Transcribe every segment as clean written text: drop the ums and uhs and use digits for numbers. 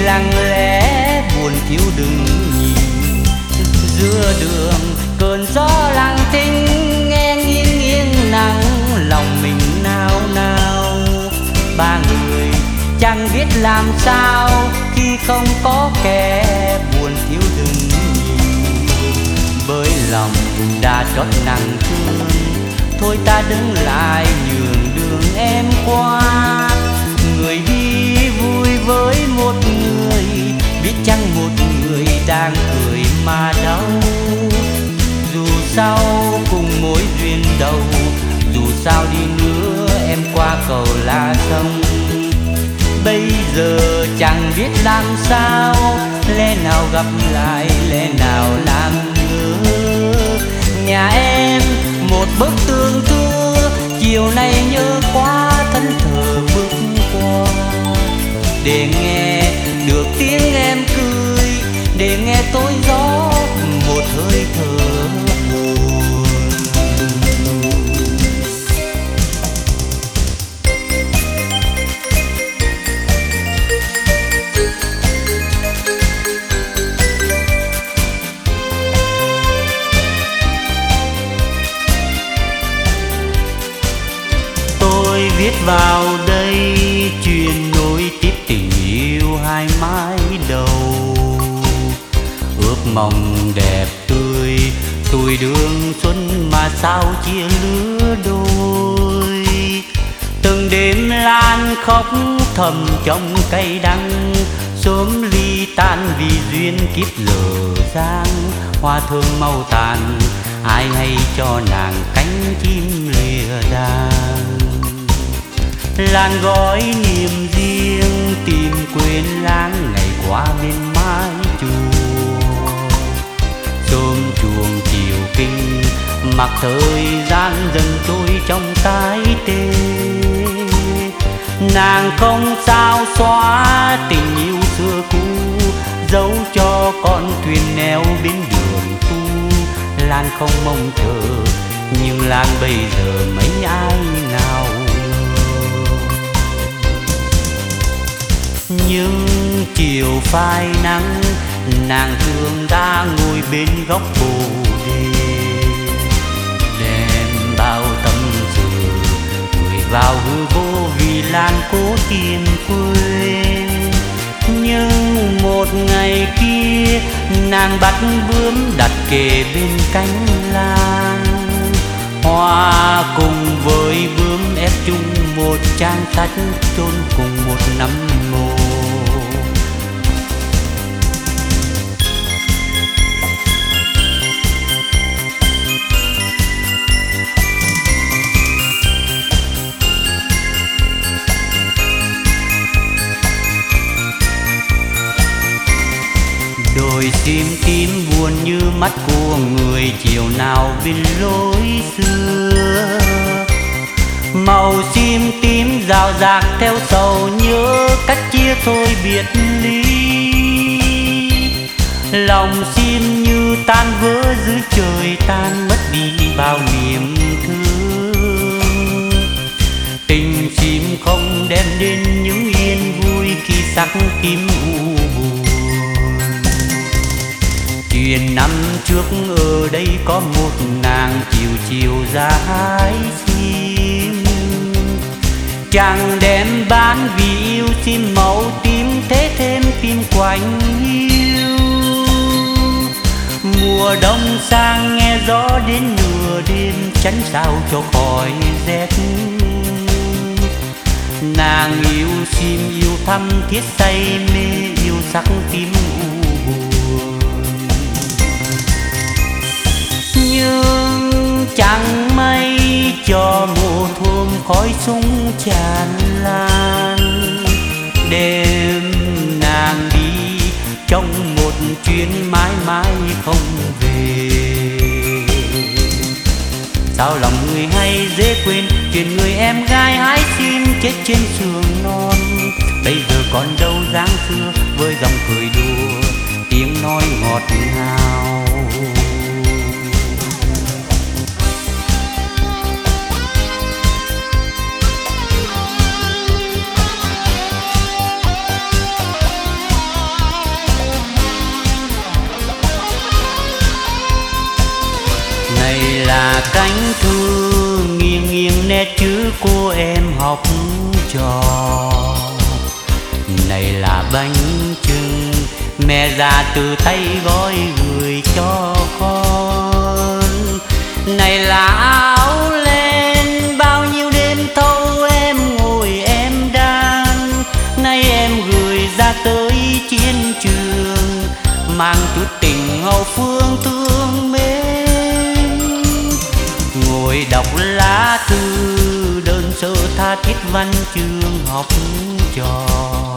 lặng lẽ buồn thiếu đừng nhìn. Giữa đường cơn gió lặng thinh, nghe nghiêng nghiêng nắng lòng mình nao nao. Ba người chẳng biết làm sao khi không có kẻ buồn thiếu đừng nhìn. Bởi lòng đã trót nặng thương, thôi ta đứng lại nhường đường em qua. Người đi vui với một người, biết chăng một người đang cười mà đau. Dù sao cùng mối duyên đầu, dù sao đi nữa em qua cầu La Sông. Bây giờ chẳng biết làm sao, lẽ nào gặp lại, lẽ nào làm ngơ. Nhà em một bức tường thưa, chiều nay nhớ quá thân thờ bước qua. Để nghe được tiếng em cười, để nghe tối gió một hơi thở buồn. Tôi viết vào đây chuyện nối tiếp tình yêu hai mái đầu. Ước mong đẹp tươi tuổi đường xuân mà sao chia lứa đôi. Từng đêm lan khóc thầm trong cay đắng, sớm ly tan vì duyên kiếp lờ dang. Hoa thơm mau tàn, ai hay cho nàng cánh chim lìa đàn. Làn gói niềm riêng tìm quên lãng ngày qua bên mái chùa. Sớm chuông chiều kinh, mặc thời gian dần trôi trong cái tê. Nàng không sao xóa tình yêu xưa cũ, giấu cho con thuyền neo bên đường tu. Lan không mong chờ, nhưng Lan bây giờ mấy ai nào. Nhưng chiều phai nắng, nàng thương đã ngồi bên góc bồ đề. Đem bao tâm sự gửi vào hư vô, vì Lan cố tìm quên. Nhưng một ngày kia nàng bắt bướm đặt kề bên cánh Lan. Hoa cùng với bướm ép chung một trang sách, chôn cùng một nấm mồ. Đôi sim tím buồn như mắt của người chiều nào bên lối xưa. Màu sim tím rào rạc theo sầu nhớ, cách chia thôi biệt ly. Lòng sim như tan vỡ dưới trời tan, mất đi bao niềm thương. Tình sim không đem đến những yên vui khi sắc tím u buồn. Chuyện năm trước ở đây có một nàng chiều chiều ra hái sim. Chàng đem bán vì yêu sim màu tím, thế thêm phim quạnh hiu. Mùa đông sang nghe gió đến nửa đêm, tránh sao cho khỏi rét. Nàng yêu sim yêu thăm thiết say mê, yêu sắc tím u buồn. Nhưng chẳng may cho mùa thơm khói súng tràn lan. Đêm nàng đi trong một chuyến mãi mãi không về. Sao lòng người hay dễ quên chuyện người em gái hái sim chết trên sườn non. Bây giờ còn đâu dáng xưa với dòng cười đùa, tiếng nói ngọt ngào. cánh thư nghiêng nghiêng nét chữ cô em học trò. Này là bánh chưng mẹ già từ tay gói gửi cho con. Này là áo len bao nhiêu đêm thâu em ngồi em đan. Nay em gửi ra tới chiến trường mang chút tình hậu phương thương mến. Ngồi đọc lá thư đơn sơ tha thiết văn chương học trò.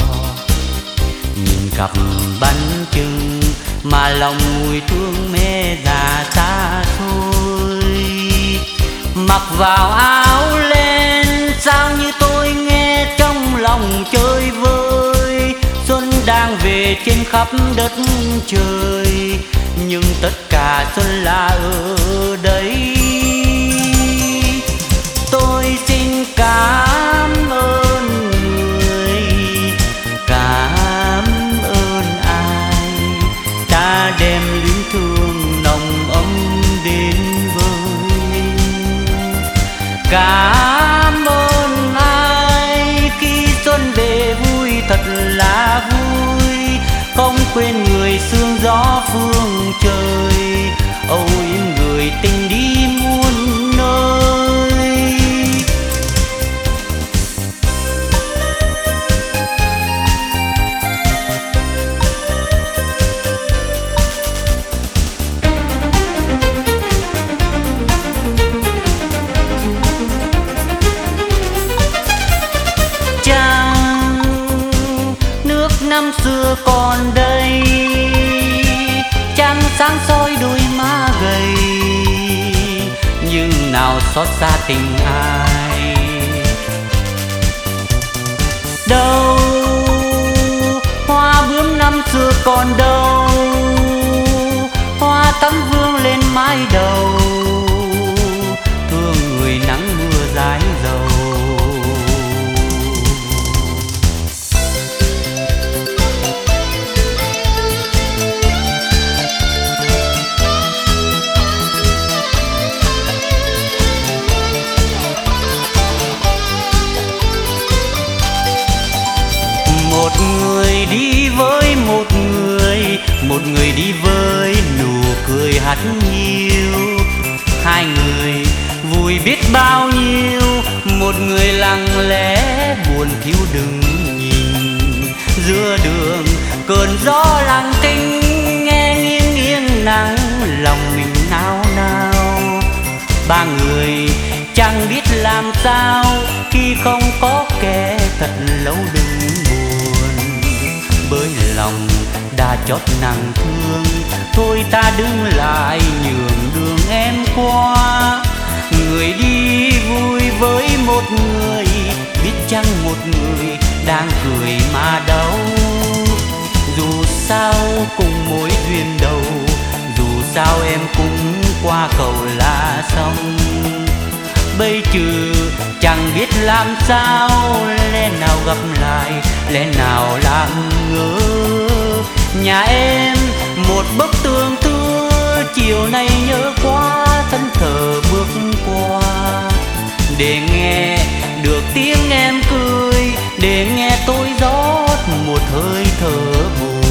Nhìn cặp bánh chưng mà lòng mùi thương mẹ già xa xôi. Mặc vào áo len sao như tôi nghe trong lòng chơi vơi. Xuân đang về trên khắp đất trời nhưng tất cả xuân là ở đây. Tôi xin cảm ơn người, cảm ơn ai đã đem luyến thương nồng ấm đến với. Cảm ơn ai khi xuân về vui thật là vui. Không quên người sương gió phương trời âu yếm người tình đi muôn nơi. Năm xưa còn đây trăng sáng soi đôi má gầy nhưng nào xót xa tình ai. Đâu hoa bướm năm xưa còn đâu, hoa thắm vương lên mái đầu thương người nắng mưa rái dầu. Một người đi với một người đi với nụ cười hắt hiu. Hai người vui biết bao nhiêu, một người lặng lẽ buồn thiếu đừng nhìn. Giữa đường cơn gió lặng thinh nghe nghiêng nghiêng nắng lòng mình nao nao. Ba người chẳng biết làm sao khi không có kẻ thật lâu đừng buồn. Bởi lòng đã chót nặng thương thôi ta đứng lại nhường đường em qua. Người đi vui với một người biết chăng một người đang cười mà đau. Dù sao cùng mối duyên đầu, dù sao em cũng qua cầu là xong. Bây trừ chẳng biết làm sao, lẽ nào gặp lại, lẽ nào làm ngỡ. Nhà em một bức tường thưa, chiều nay nhớ quá thân thờ bước qua. Để nghe được tiếng em cười, để nghe tôi rót một hơi thở buồn.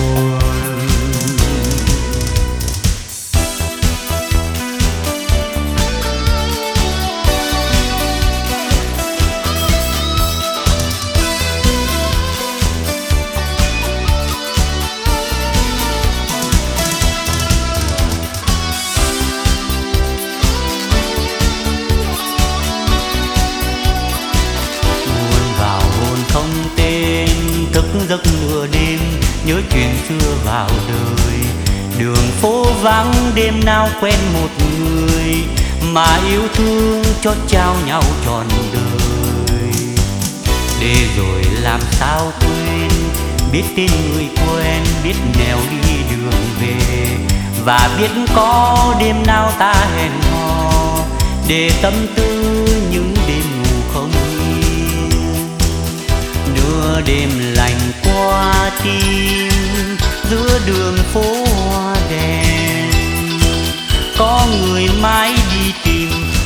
Giấc nửa đêm nhớ chuyện xưa vào đời. Đường phố vắng đêm nào quen một người mà yêu thương cho trao nhau trọn đời. Để rồi làm sao quên, biết tên người quen, biết nẻo đi đường về. Và biết có đêm nào ta hẹn hò để tâm tư những đêm ngủ không yên. Nửa đêm lạnh qua tim giữa đường phố hoa đèn, có người mãi đi tìm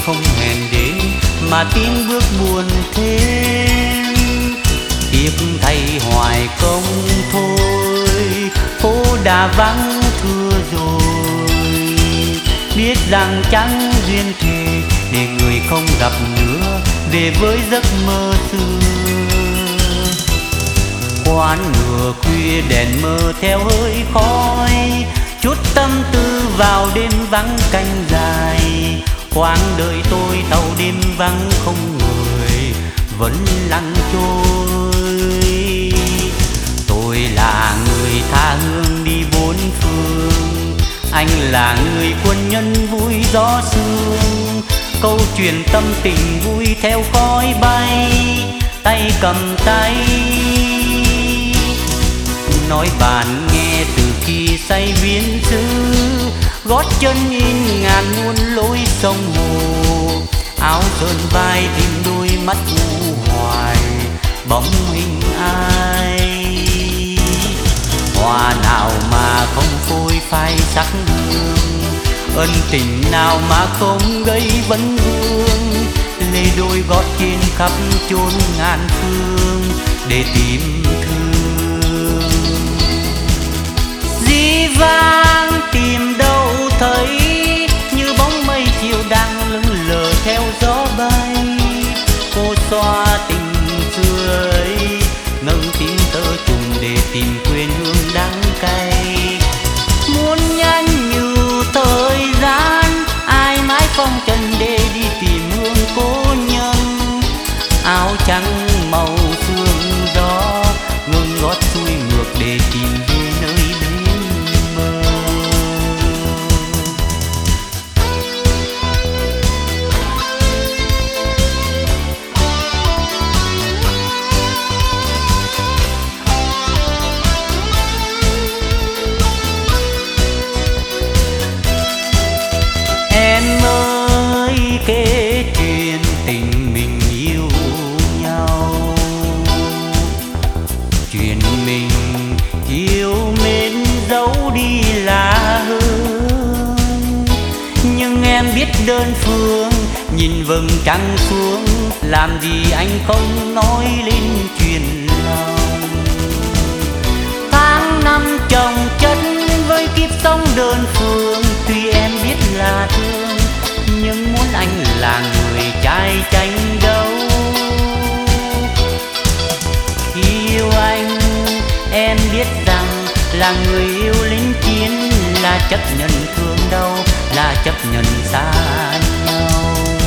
không hẹn đến mà tiếng bước buồn thêm. Tiếc thay hoài công thôi, phố đã vắng thưa rồi. Biết rằng chẳng duyên thề để người không gặp nữa, về với giấc mơ xưa. Quán ngựa khuya đèn mờ theo hơi khói, chút tâm tư vào đêm vắng canh dài. Quãng đời tôi tàu đêm vắng không người, vẫn lặng trôi. Tôi là người tha hương đi bốn phương, anh là người quân nhân vui gió sương. Câu chuyện tâm tình vui theo khói bay, tay cầm tay. Nói bạn nghe từ khi say viễn xứ, gót chân in ngàn muôn lối sông hồ. Áo sơn vai tìm đôi mắt u hoài, bóng hình ai. Hoa nào mà không phôi phai sắc hương, ân tình nào mà không gây vấn vương. Lê đôi gót trên khắp chốn ngàn phương để tìm thương. Dĩ vãng tìm đâu thấy, như bóng mây chiều đang lững lờ theo gió bay. Cô xoa tình xưa ấy, nâng tiếng tơ trùng để tìm quên hương đắng cay. Muốn nhanh như thời gian, ai mãi phong trần để đi tìm hương cố nhân. Áo trắng màu sương gió, ngừng gót xuôi ngược để tìm về nơi bên mơ. Em ơi kể chuyện tình mình yêu nhau, chuyện mình yêu mến giấu đi là hương. Nhưng em biết đơn phương nhìn vầng trăng xuống, làm gì anh không nói lên chuyện lòng. Tháng năm chồng chất với kiếp sống đơn phương, tuy em biết là thương nhưng muốn anh là người trai tranh đấu. Khi yêu anh em biết rằng là người yêu lính chiến, là chấp nhận thương đau, là chấp nhận xa nhau.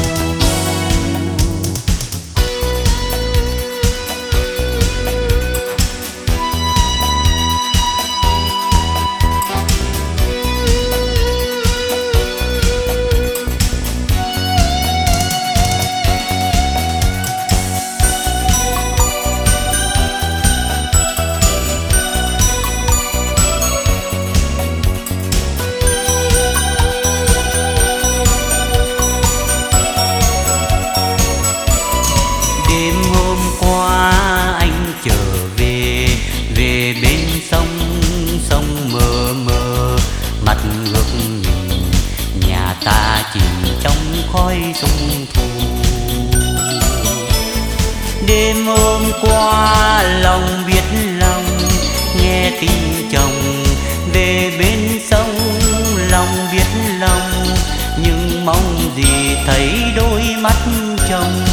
Đêm hôm qua anh trở về, về bên sông, sông mờ mờ, mặt ngược nhìn, nhà ta chìm trong khói sông thu. Đêm hôm qua lòng biết lòng, nghe tin chồng về bên sông, lòng biết lòng, nhưng mong gì thấy đôi mắt chồng.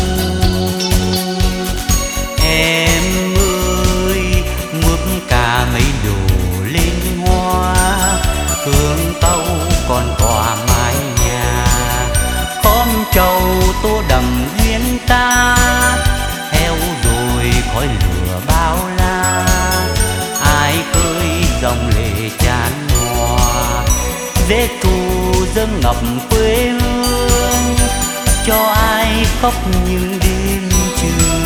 Em ơi mướp cả mấy đồ lên hoa, hương tâu còn tỏa mái nhà. Khóm trầu tô đầm duyên ta, theo rồi khói lửa bao la. Ai khơi dòng lệ tràn hòa, dễ thu dâng ngập quê hương, cho ai khóc những đêm trường.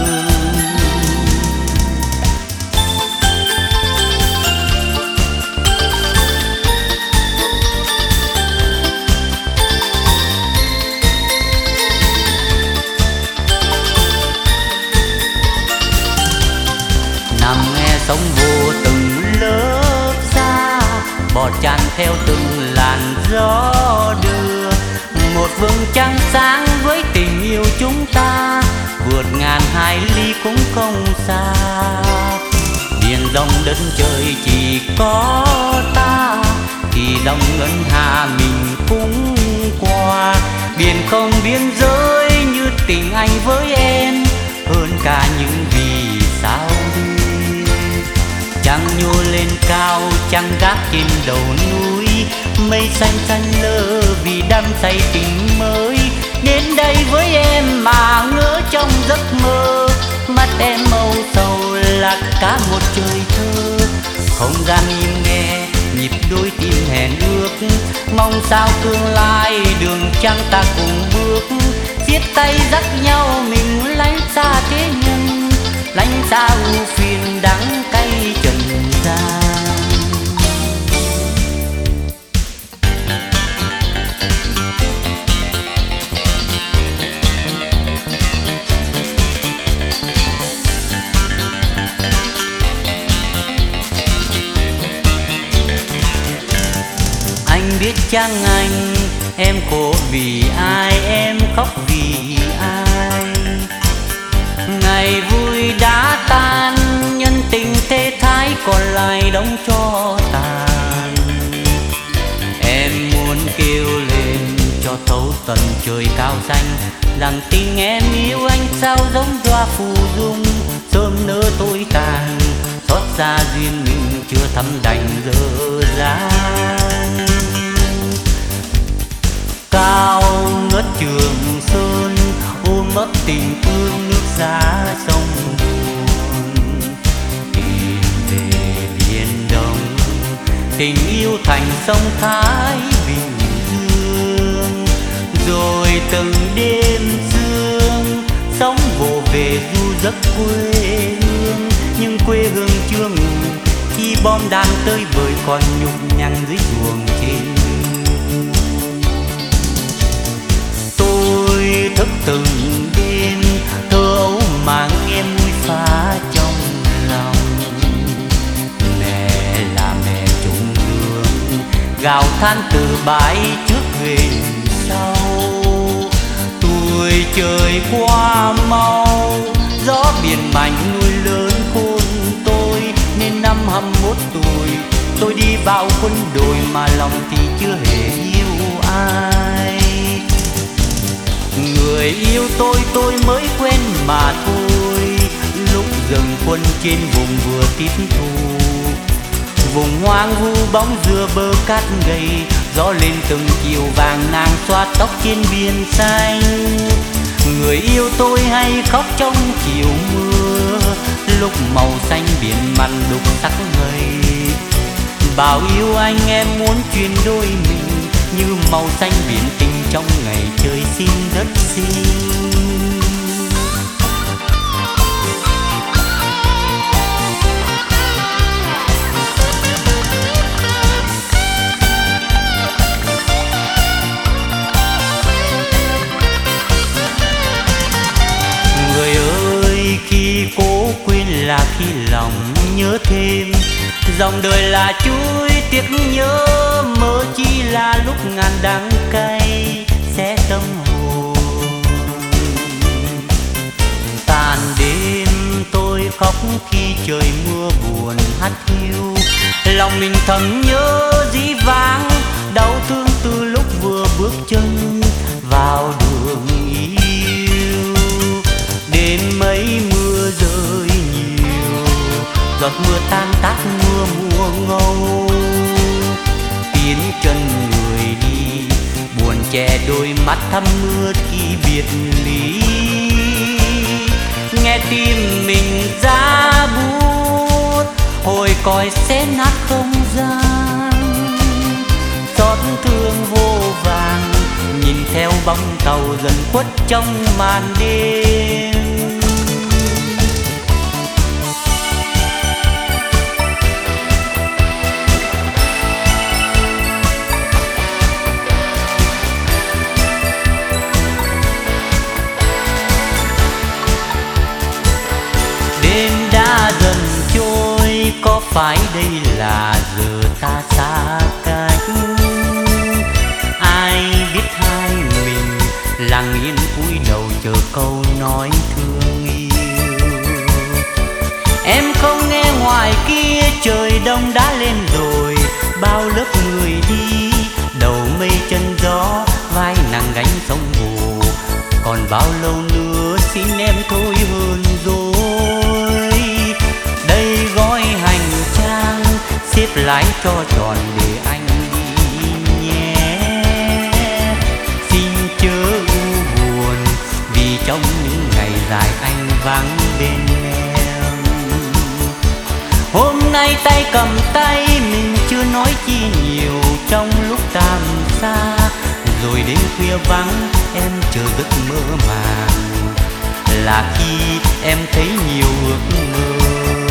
Nằm nghe sóng vô từng lớp xa, bọt tràn theo từng làn gió đưa. một vầng trăng sáng với tình yêu chúng ta, vượt ngàn hải ly cũng không xa. Biển rộng đất trời chỉ có ta, thì dòng ngân hà mình cũng qua. Biển không biên giới như tình anh với em, hơn cả những vì sao đi. Trăng nhô lên cao, trăng gác trên đầu núi, mây xanh xanh lơ vì đắm say tình mới. Đến đây với em mà ngỡ trong giấc mơ, mắt em màu sầu là cả một trời thơ. Không gian im nghe nhịp đôi tim hẹn ước, mong sao tương lai đường trăng ta cùng bước. Siết tay dắt nhau mình lánh xa thế nhân, lánh xa ưu phiền đắng cay trần gian. Anh biết chăng anh, em khổ vì ai, em khóc vì ai. Ngày vui đã tan, nhân tình thế thái còn lại đóng cho tàn. Em muốn kêu lên cho thấu tận trời cao xanh, rằng tình em yêu anh sao giống hoa phù dung, sớm nỡ tối tàn, xót xa duyên mình chưa thắm đành dở dang. Cao ngất Trường Sơn ôm ấp tình thương nước xa sông buồn. Tìm về biển Đông tình yêu thành sông Thái Bình Dương. Rồi từng đêm sương sóng vỗ về du giấc quê hương. Nhưng quê hương chưa ngủ khi bom đạn tới bời còn nhục nhằn dưới chuồng trên. Tôi thức từng đêm thơ ấu mà nghe mùi pha trong lòng. Mẹ là mẹ trùng hương gào than từ bãi trước về sau. Tuổi trời qua mau, gió biển mạnh nuôi lớn khôn tôi. Nên năm 21 tuổi tôi đi vào quân đội mà lòng thì chưa hề yêu ai. Người yêu tôi mới quen mà thôi, lúc dừng quân trên vùng vừa tiếp thu. Vùng hoang vu bóng dừa bờ cát gầy, gió lên từng chiều vàng nàng xoa tóc trên biển xanh. Người yêu tôi hay khóc trong chiều mưa, lúc màu xanh biển mặn đục sắc ngời. Bảo yêu anh em muốn truyền đôi mình, như màu xanh biển tình trong ngày trời xin đất xin. Người ơi khi cố quên là khi lòng nhớ thêm. Dòng đời là chuối tiếc nhớ, mơ chi là lúc ngàn đắng cay sẽ tâm hồn. Tàn đêm tôi khóc khi trời mưa buồn hắt hiu. Lòng mình thầm nhớ dĩ vãng, đau thương từ lúc vừa bước chân vào đường yêu. Đêm mấy mưa rơi nhiều, giọt mưa tan tác mưa mùa ngâu. Tiến chân người đi buồn che đôi mắt thăm mưa khi biệt ly. Nghe tim mình ra buốt, hồi còi xé nát không gian. Xót thương vô vàng nhìn theo bóng tàu dần khuất trong màn đêm. Đêm đã dần trôi, có phải đây là giờ ta xa cách? Ai biết hai mình yên cúi đầu chờ câu nói thương yêu. Em không nghe ngoài kia trời đông đã lên rồi, bao lớp người đi đầu mây chân gió, vai nặng gánh sông hồ. Còn bao lâu nữa xin em thôi hơn rồi. Đây gói hành trang xếp lái cho tròn để anh đi nhé. Xin chớ u buồn vì trong những ngày dài anh vắng bên em. Hôm nay tay cầm tay mình chưa nói chi nhiều trong lúc tạm xa. Rồi đến khuya vắng em chờ giấc mơ màng, là khi em thấy nhiều ước mơ.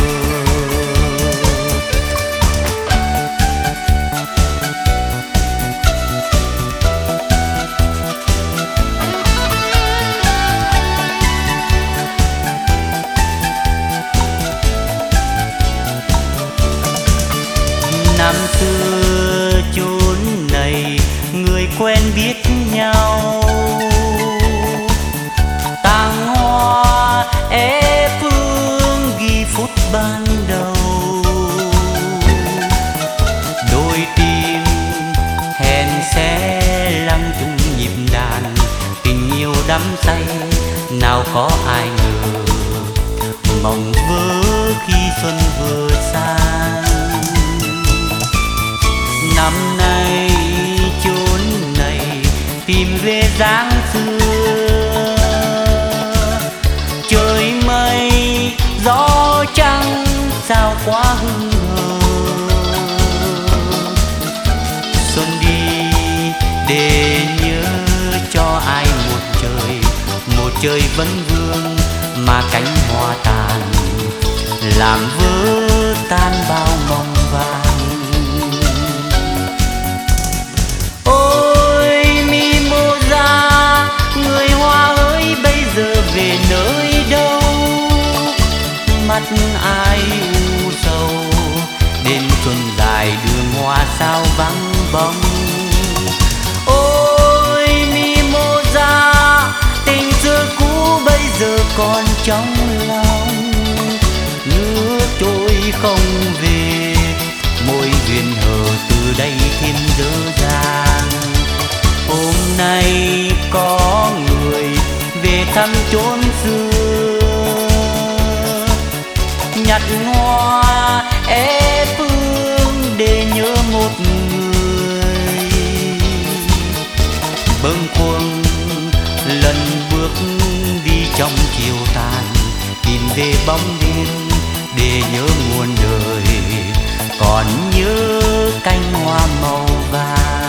Năm xưa chốn này người quen biết nhau, tàng hoa é phương ghi phút ban đầu. Đôi tim hẹn sẽ lăng chung nhịp đàn, tình yêu đắm say nào có ai ngờ. Mộng vỡ khi xuân vừa sang, năm nay chốn này tìm về dáng xưa. Trời mây gió trăng sao quá hững hờ. Xuân đi để nhớ cho ai một trời vẫn vương, mà cánh hoa tàn làm vỡ tan bao mong vàng. Người hoa ơi bây giờ về nơi đâu, mắt ai u sầu. Đêm xuân dài đường hoa sao vắng bóng. Ôi Mimosa, tình xưa cũ bây giờ còn trong lòng. Nước trôi không về, môi duyên hờ từ đây thêm dở dàng. Hôm nay có người về thăm chốn xưa, nhặt hoa é phương để nhớ một người. Bâng khuâng lần bước đi trong chiều tàn, tìm về bóng đêm để nhớ muôn đời, còn nhớ cánh hoa màu vàng.